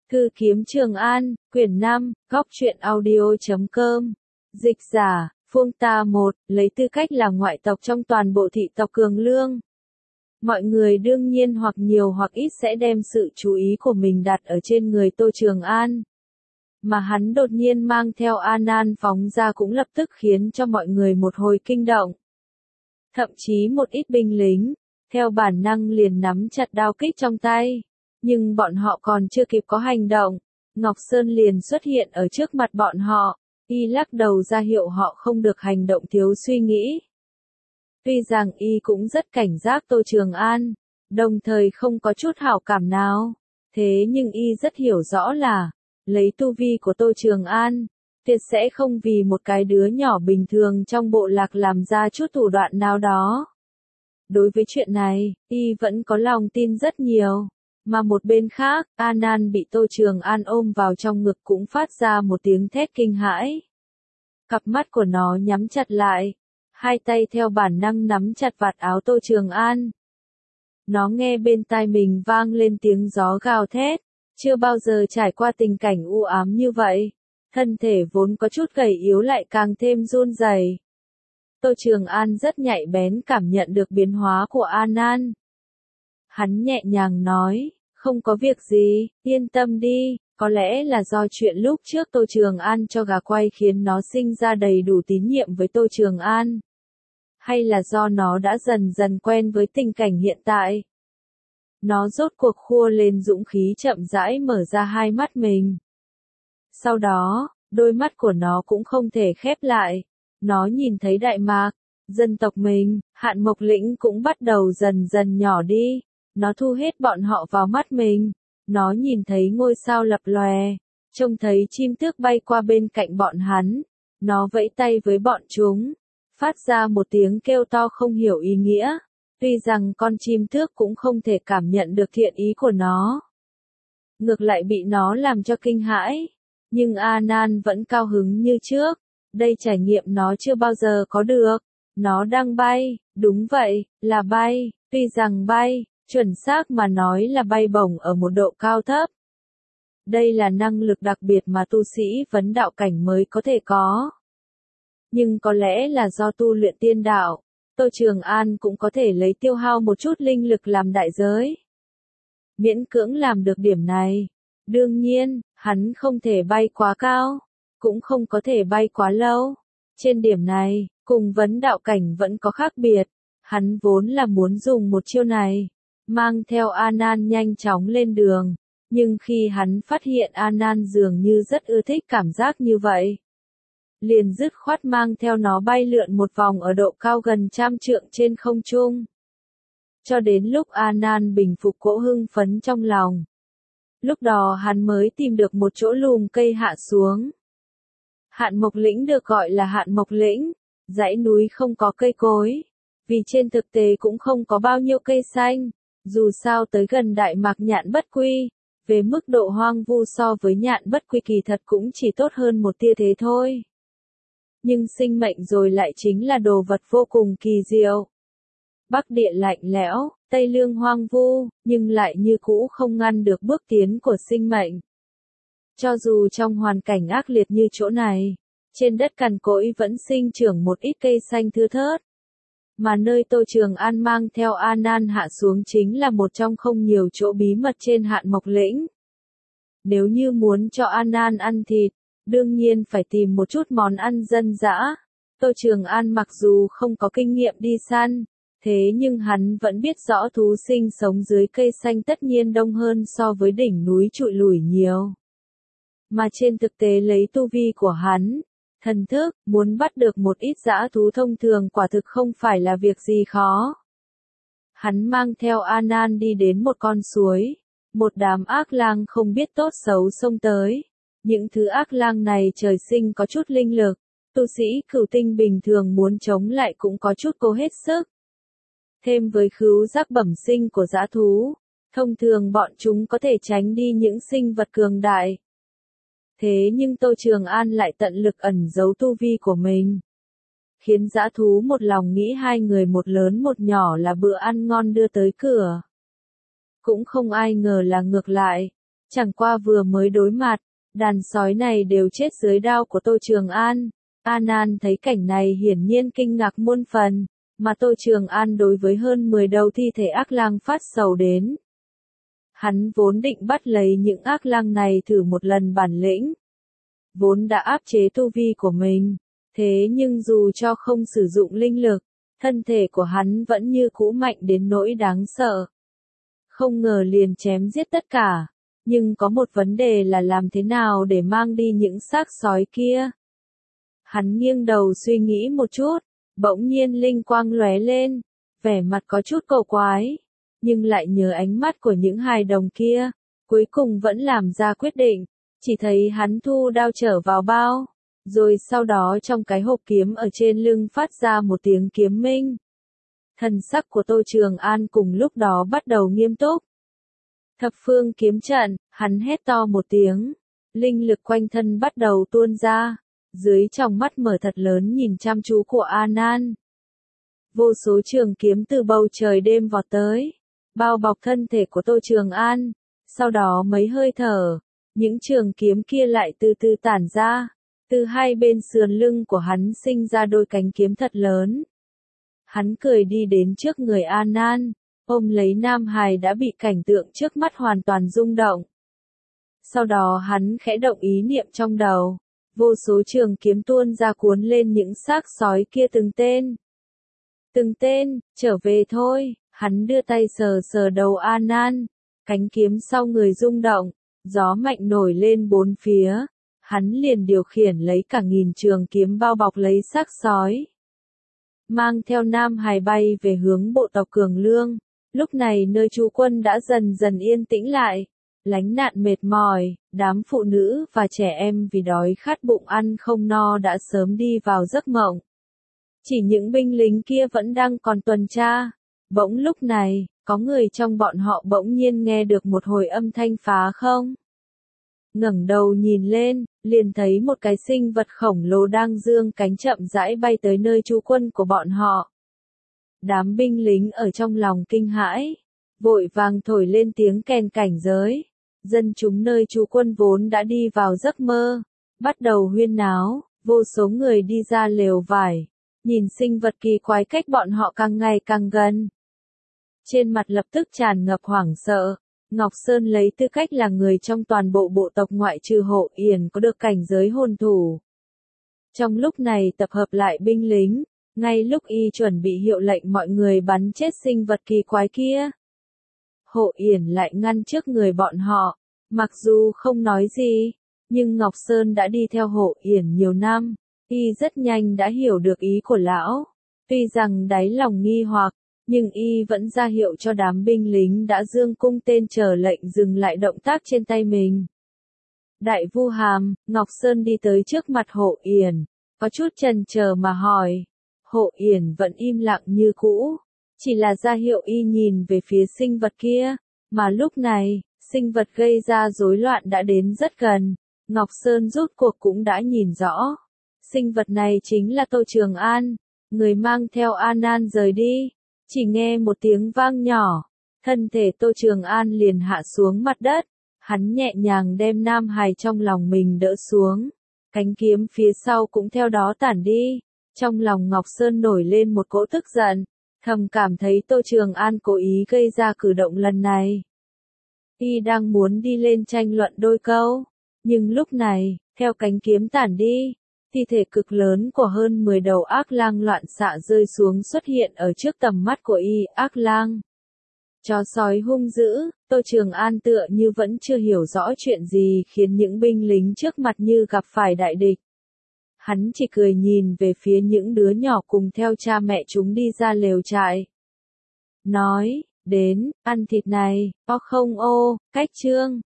Thư kiếm Trường An, quyển 5, góc truyện audio.com. Dịch giả, Phương Ta 1, lấy tư cách là ngoại tộc trong toàn bộ thị tộc Cường Lương. Mọi người đương nhiên hoặc nhiều hoặc ít sẽ đem sự chú ý của mình đặt ở trên người Tô Trường An. Mà hắn đột nhiên mang theo An An phóng ra cũng lập tức khiến cho mọi người một hồi kinh động. Thậm chí một ít binh lính, theo bản năng liền nắm chặt đao kích trong tay. Nhưng bọn họ còn chưa kịp có hành động, Ngọc Sơn liền xuất hiện ở trước mặt bọn họ, y lắc đầu ra hiệu họ không được hành động thiếu suy nghĩ. Tuy rằng y cũng rất cảnh giác Tô Trường An, đồng thời không có chút hảo cảm nào, thế nhưng y rất hiểu rõ là, lấy tu vi của Tô Trường An, tuyệt sẽ không vì một cái đứa nhỏ bình thường trong bộ lạc làm ra chút thủ đoạn nào đó. Đối với chuyện này, y vẫn có lòng tin rất nhiều. Mà một bên khác, An An bị Tô Trường An ôm vào trong ngực cũng phát ra một tiếng thét kinh hãi. Cặp mắt của nó nhắm chặt lại, hai tay theo bản năng nắm chặt vạt áo Tô Trường An. Nó nghe bên tai mình vang lên tiếng gió gào thét, chưa bao giờ trải qua tình cảnh u ám như vậy. Thân thể vốn có chút gầy yếu lại càng thêm run rẩy. Tô Trường An rất nhạy bén cảm nhận được biến hóa của An An. Hắn nhẹ nhàng nói, không có việc gì, yên tâm đi, có lẽ là do chuyện lúc trước Tô Trường An cho gà quay khiến nó sinh ra đầy đủ tín nhiệm với Tô Trường An. Hay là do nó đã dần dần quen với tình cảnh hiện tại. Nó rốt cuộc khua lên dũng khí chậm rãi mở ra hai mắt mình. Sau đó, đôi mắt của nó cũng không thể khép lại. Nó nhìn thấy Đại Mạc, dân tộc mình, Hạn Mộc Lĩnh cũng bắt đầu dần dần nhỏ đi. Nó thu hết bọn họ vào mắt mình. Nó nhìn thấy ngôi sao lập lòe, trông thấy chim tước bay qua bên cạnh bọn hắn. Nó vẫy tay với bọn chúng, phát ra một tiếng kêu to không hiểu ý nghĩa. Tuy rằng con chim tước cũng không thể cảm nhận được thiện ý của nó. Ngược lại bị nó làm cho kinh hãi. Nhưng An An vẫn cao hứng như trước. Đây trải nghiệm nó chưa bao giờ có được. Nó đang bay, đúng vậy, là bay, tuy rằng bay. Chuẩn xác mà nói là bay bổng ở một độ cao thấp. Đây là năng lực đặc biệt mà tu sĩ vấn đạo cảnh mới có thể có. Nhưng có lẽ là do tu luyện tiên đạo, Tô Trường An cũng có thể lấy tiêu hao một chút linh lực làm đại giới. Miễn cưỡng làm được điểm này. Đương nhiên, hắn không thể bay quá cao, cũng không có thể bay quá lâu. Trên điểm này, cùng vấn đạo cảnh vẫn có khác biệt. Hắn vốn là muốn dùng một chiêu này. Mang theo An An nhanh chóng lên đường, nhưng khi hắn phát hiện An An dường như rất ưa thích cảm giác như vậy. Liền dứt khoát mang theo nó bay lượn một vòng ở độ cao gần 100 trượng trên không trung. Cho đến lúc An An bình phục cỗ hưng phấn trong lòng. Lúc đó hắn mới tìm được một chỗ lùm cây hạ xuống. Hạn Mộc Lĩnh được gọi là Hạn Mộc Lĩnh, dãy núi không có cây cối, vì trên thực tế cũng không có bao nhiêu cây xanh. Dù sao tới gần Đại Mạc Nhạn Bất Quy, về mức độ hoang vu so với Nhạn Bất Quy kỳ thật cũng chỉ tốt hơn một tia thế thôi. Nhưng sinh mệnh rồi lại chính là đồ vật vô cùng kỳ diệu. Bắc địa lạnh lẽo, Tây Lương hoang vu, nhưng lại như cũ không ngăn được bước tiến của sinh mệnh. Cho dù trong hoàn cảnh ác liệt như chỗ này, trên đất cằn cỗi vẫn sinh trưởng một ít cây xanh thưa thớt. Mà nơi Tô Trường An mang theo An An hạ xuống chính là một trong không nhiều chỗ bí mật trên Hạn Mộc Lĩnh. Nếu như muốn cho An An ăn thịt, đương nhiên phải tìm một chút món ăn dân dã. Tô Trường An mặc dù không có kinh nghiệm đi săn, thế nhưng hắn vẫn biết rõ thú sinh sống dưới cây xanh tất nhiên đông hơn so với đỉnh núi trụi lủi nhiều. Mà trên thực tế lấy tu vi của hắn, thần thức, muốn bắt được một ít dã thú thông thường quả thực không phải là việc gì khó. Hắn mang theo An An đi đến một con suối, một đám ác lang không biết tốt xấu xông tới. Những thứ ác lang này trời sinh có chút linh lực, tu sĩ cửu tinh bình thường muốn chống lại cũng có chút cố hết sức. Thêm với khứu giác bẩm sinh của dã thú, thông thường bọn chúng có thể tránh đi những sinh vật cường đại. Thế nhưng Tô Trường An lại tận lực ẩn giấu tu vi của mình. Khiến dã thú một lòng nghĩ hai người một lớn một nhỏ là bữa ăn ngon đưa tới cửa. Cũng không ai ngờ là ngược lại. Chẳng qua vừa mới đối mặt, đàn sói này đều chết dưới đao của Tô Trường An. A Nan thấy cảnh này hiển nhiên kinh ngạc muôn phần, mà Tô Trường An đối với hơn 10 đầu thi thể ác lang phát sầu đến. Hắn vốn định bắt lấy những ác lang này thử một lần bản lĩnh. Vốn đã áp chế tu vi của mình, thế nhưng dù cho không sử dụng linh lực, thân thể của hắn vẫn như cũ mạnh đến nỗi đáng sợ. Không ngờ liền chém giết tất cả, nhưng có một vấn đề là làm thế nào để mang đi những xác sói kia. Hắn nghiêng đầu suy nghĩ một chút, bỗng nhiên linh quang lóe lên, vẻ mặt có chút cầu quái, nhưng lại nhớ ánh mắt của những hài đồng kia, cuối cùng vẫn làm ra quyết định, chỉ thấy hắn thu đao trở vào bao, rồi sau đó trong cái hộp kiếm ở trên lưng phát ra một tiếng kiếm minh. Thần sắc của Tô Trường An cùng lúc đó bắt đầu nghiêm túc. Thập phương kiếm trận, hắn hét to một tiếng, linh lực quanh thân bắt đầu tuôn ra, dưới tròng mắt mở thật lớn nhìn chăm chú của A Nan. Vô số trường kiếm từ bầu trời đêm vọt tới, bao bọc thân thể của Tô Trường An, sau đó mấy hơi thở, những trường kiếm kia lại từ từ tản ra, từ hai bên sườn lưng của hắn sinh ra đôi cánh kiếm thật lớn. Hắn cười đi đến trước người A Nan, ôm lấy Nam Hải đã bị cảnh tượng trước mắt hoàn toàn rung động. Sau đó hắn khẽ động ý niệm trong đầu, vô số trường kiếm tuôn ra cuốn lên những xác sói kia từng tên. Từng tên, trở về thôi, hắn đưa tay sờ sờ đầu A Nan, cánh kiếm sau người rung động, gió mạnh nổi lên bốn phía, hắn liền điều khiển lấy cả nghìn trường kiếm bao bọc lấy xác sói. Mang theo Nam Hải bay về hướng bộ tộc Cường Lương, lúc này nơi trú quân đã dần dần yên tĩnh lại, lánh nạn mệt mỏi, đám phụ nữ và trẻ em vì đói khát bụng ăn không no đã sớm đi vào giấc mộng. Chỉ những binh lính kia vẫn đang còn tuần tra. Bỗng lúc này, có người trong bọn họ bỗng nhiên nghe được một hồi âm thanh phá không. Ngẩng đầu nhìn lên, liền thấy một cái sinh vật khổng lồ đang dương cánh chậm rãi bay tới nơi trú quân của bọn họ. Đám binh lính ở trong lòng kinh hãi, vội vàng thổi lên tiếng kèn cảnh giới. Dân chúng nơi trú quân vốn đã đi vào giấc mơ, bắt đầu huyên náo, vô số người đi ra lều vải, nhìn sinh vật kỳ quái cách bọn họ càng ngày càng gần. Trên mặt lập tức tràn ngập hoảng sợ, Ngọc Sơn lấy tư cách là người trong toàn bộ bộ tộc ngoại trừ Hộ Yển có được cảnh giới hồn thủ. Trong lúc này tập hợp lại binh lính, ngay lúc y chuẩn bị hiệu lệnh mọi người bắn chết sinh vật kỳ quái kia. Hộ Yển lại ngăn trước người bọn họ, mặc dù không nói gì, nhưng Ngọc Sơn đã đi theo Hộ Yển nhiều năm, y rất nhanh đã hiểu được ý của lão. Tuy rằng đáy lòng nghi hoặc, nhưng y vẫn ra hiệu cho đám binh lính đã dương cung tên chờ lệnh dừng lại động tác trên tay mình. Đại Vu Hàm, Ngọc Sơn đi tới trước mặt Hộ Yển, có chút chần chờ mà hỏi. Hộ Yển vẫn im lặng như cũ, chỉ là ra hiệu y nhìn về phía sinh vật kia, mà lúc này, sinh vật gây ra rối loạn đã đến rất gần, Ngọc Sơn rốt cuộc cũng đã nhìn rõ. Sinh vật này chính là Tô Trường An, người mang theo A Nan rời đi. Chỉ nghe một tiếng vang nhỏ, thân thể Tô Trường An liền hạ xuống mặt đất, hắn nhẹ nhàng đem Nam Hải trong lòng mình đỡ xuống, cánh kiếm phía sau cũng theo đó tản đi. Trong lòng Ngọc Sơn nổi lên một cỗ tức giận, thầm cảm thấy Tô Trường An cố ý gây ra cử động lần này. Y đang muốn đi lên tranh luận đôi câu, nhưng lúc này, theo cánh kiếm tản đi, thi thể cực lớn của hơn 10 đầu ác lang loạn xạ rơi xuống xuất hiện ở trước tầm mắt của y. Ác lang, chó sói hung dữ, Tô Trường An tựa như vẫn chưa hiểu rõ chuyện gì khiến những binh lính trước mặt như gặp phải đại địch. Hắn chỉ cười nhìn về phía những đứa nhỏ cùng theo cha mẹ chúng đi ra lều trại. Nói, đến, ăn thịt này, o không ô, cách chương.